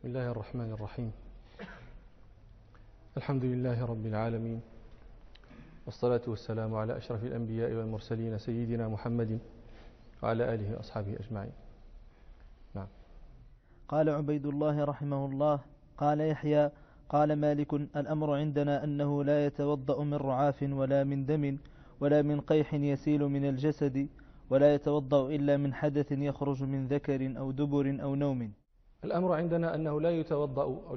بسم الله الرحمن الرحيم. الحمد لله رب العالمين، والصلاة والسلام على أشرف الأنبياء والمرسلين سيدنا محمد وعلى آله وأصحابه أجمعين. نعم. قال عبيد الله رحمه الله: قال يحيى: قال مالك: الأمر عندنا أنه لا يتوضأ من رعاف ولا من دم ولا من قيح يسيل من الجسد، ولا يتوضأ إلا من حدث يخرج من ذكر أو دبر أو نوم. الأمر عندنا أنه لا يتوضأ أو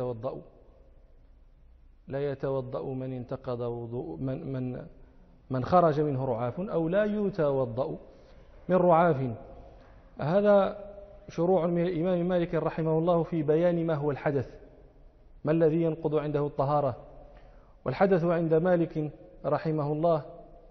لا يتوضأ من انتقض وضوء من خرج منه رعاف، أو لا يتوضأ من رعاف. هذا شروع من الإمام مالك رحمه الله في بيان ما هو الحدث، ما الذي ينقض عنده الطهارة. والحدث عند مالك رحمه الله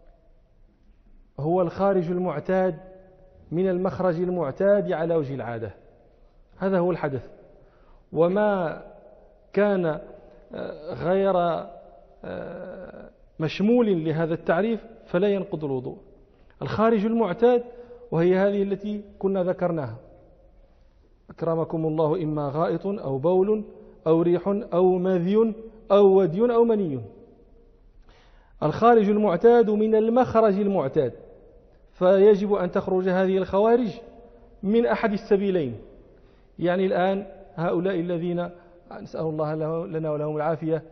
هو الخارج المعتاد من المخرج المعتاد على وجه العادة، هذا هو الحدث. وما كان غير مشمول لهذا التعريف فلا ينقض الوضوء. الخارج المعتاد وهي هذه التي كنا ذكرناها: أكرمكم الله، إما غائط أو بول أو ريح أو مذي أو ودي أو مني. الخارج المعتاد من المخرج المعتاد، فيجب أن تخرج هذه الخوارج من أحد السبيلين. يعني الآن هؤلاء الذين نسأل الله لنا ولهم العافية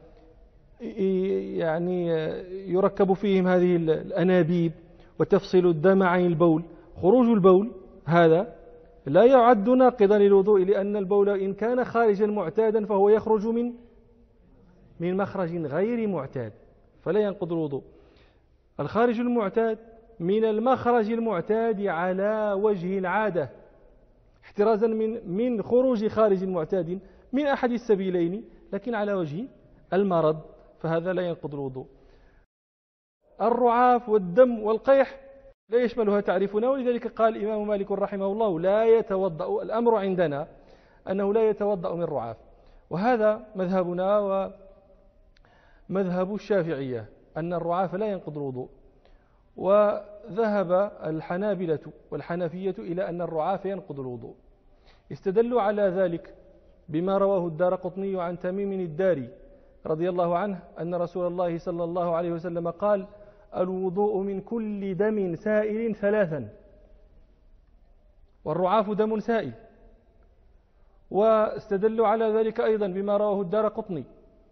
يعني يركب فيهم هذه الأنابيب وتفصل الدم عن البول، خروج البول هذا لا يعد ناقضا للوضوء، لأن البول إن كان خارجا معتادا فهو يخرج من مخرج غير معتاد فلا ينقض الوضوء. الخارج المعتاد من المخرج المعتاد على وجه العادة، احترازا من خروج خارج معتاد من أحد السبيلين لكن على وجه المرض، فهذا لا ينقض الوضوء. الرعاف والدم والقيح لا يشملها تعريفنا، ولذلك قال الإمام مالك رحمه الله: لا يتوضأ، الأمر عندنا أنه لا يتوضأ من رعاف. وهذا مذهبنا ومذهب الشافعية، أن الرعاف لا ينقض الوضوء. وذهب الحنابلة والحنفية إلى أن الرعاف ينقض الوضوء. استدلوا على ذلك بما رواه الدارقطني عن تميم الداري رضي الله عنه أن رسول الله صلى الله عليه وسلم قال: الوضوء من كل دم سائل ثلاثا، والرعاف دم سائل. واستدلوا على ذلك أيضا بما رواه الدارقطني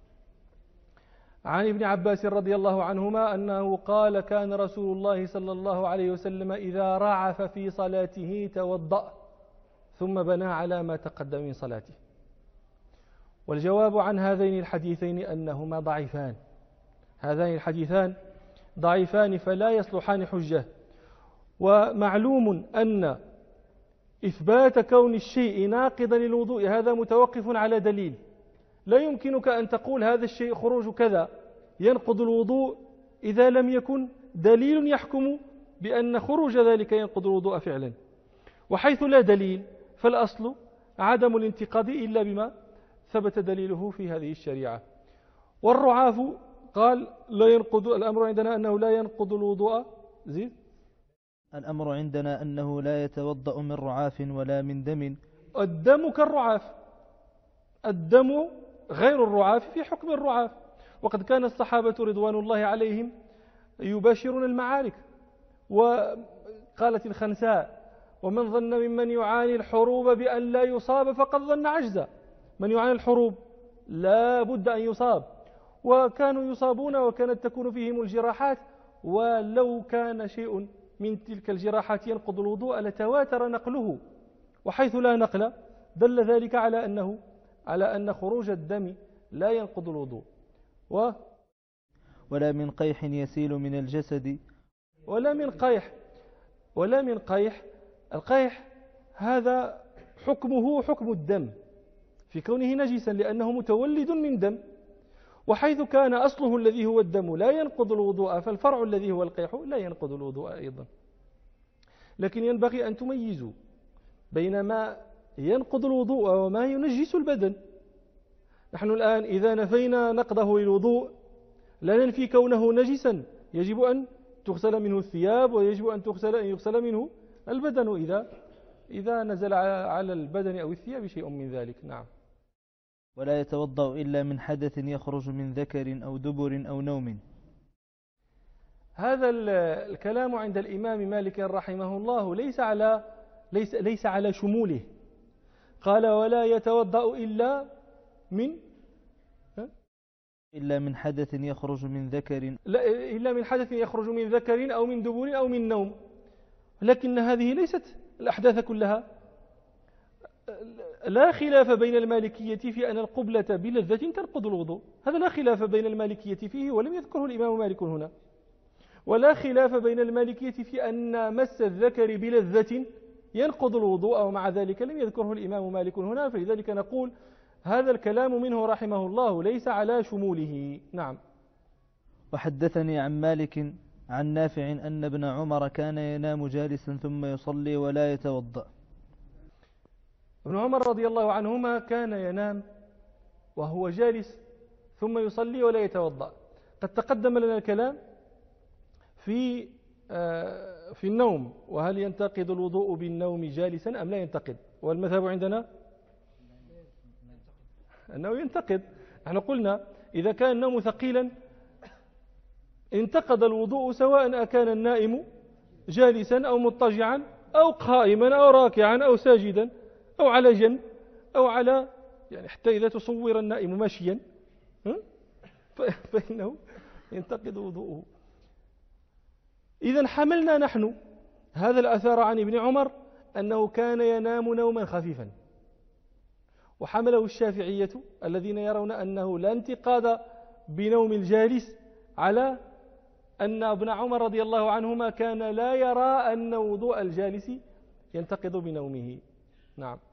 عن ابن عباس رضي الله عنهما أنه قال: كان رسول الله صلى الله عليه وسلم إذا رعف في صلاته توضأ ثم بنى على ما تقدم من صلاته. والجواب عن هذين الحديثين أنهما ضعيفان، هذين الحديثان ضعيفان فلا يصلحان حجة. ومعلوم أن إثبات كون الشيء ناقضا للوضوء هذا متوقف على دليل. لا يمكنك أن تقول هذا الشيء خروج كذا ينقض الوضوء إذا لم يكن دليل يحكم بأن خروج ذلك ينقض الوضوء فعلا. وحيث لا دليل فالأصل عدم الانتقاض إلا بما ثبت دليله في هذه الشريعة. والرعاف قال لا ينقض، الأمر عندنا أنه لا ينقض الوضوء. زيد: الأمر عندنا أنه لا يتوضأ من رعاف ولا من دم. الدم كالرعاف، الدم غير الرعاف في حكم الرعاف. وقد كان الصحابة رضوان الله عليهم يباشرون المعارك. وقالت الخنساء: ومن ظن ممن يعاني الحروب بأن لا يصاب فقد ظن عجزا. من يعاني الحروب لا بد أن يصاب، وكانوا يصابون وكانت تكون فيهم الجراحات، ولو كان شيء من تلك الجراحات ينقض الوضوء لتواتر نقله. وحيث لا نقل دل ذلك على أن خروج الدم لا ينقض الوضوء. ولا من قيح يسيل من الجسد، ولا من قيح. القيح هذا حكمه حكم الدم في كونه نجسا لأنه متولد من دم. وحيث كان أصله الذي هو الدم لا ينقض الوضوء، فالفرع الذي هو القيح لا ينقض الوضوء أيضا. لكن ينبغي أن تميزوا بين ما ينقض الوضوء وما ينجس البدن. نحن الآن إذا نفينا نقضه للوضوء لا ننفي كونه نجسا، يجب أن تغسل منه الثياب، ويجب أن يغسل منه البدن إذا نزل على البدن أو الثياب شيء من ذلك. نعم. ولا يتوضأ إلا من حدث يخرج من ذكر أو دبر أو نوم. هذا الكلام عند الإمام مالك رحمه الله ليس على شموله. قال ولا يتوضأ إلا من حدث يخرج من ذكر، إلا من حدث يخرج من ذكر أو من دبر أو من نوم. لكن هذه ليست الأحداث كلها. لا خلاف بين المالكية في أن القبلة بلذة تنقض الوضوء، هذا لا خلاف بين المالكية فيه ولم يذكره الإمام مالك هنا. ولا خلاف بين المالكية في أن مس الذكر بلذة ينقض الوضوء، ومع ذلك لم يذكره الإمام مالك هنا. فلذلك نقول هذا الكلام منه رحمه الله ليس على شموله. نعم. وحدثني عن مالك عن نافع أن ابن عمر كان ينام جالسا ثم يصلي ولا يتوضأ. ابن عمر رضي الله عنهما كان ينام وهو جالس ثم يصلي ولا يتوضأ. قد تقدم لنا الكلام في النوم، وهل ينتقد الوضوء بالنوم جالسا أم لا ينتقد؟ والمذهب عندنا أنه ينتقد. نحن قلنا إذا كان النوم ثقيلا انتقد الوضوء سواء أكان النائم جالسا أو مضطجعا أو قائما أو راكعا أو ساجدا أو على جنب أو على، يعني حتى إذا تصور النائم ماشيا فإنه ينتقد وضوءه. إذن حملنا نحن هذا الأثر عن ابن عمر أنه كان ينام نوما خفيفا، وحمله الشافعية الذين يرون أنه لا انتقاد بنوم الجالس على أن ابن عمر رضي الله عنهما كان لا يرى أن وضوء الجالس ينتقد بنومه. نعم.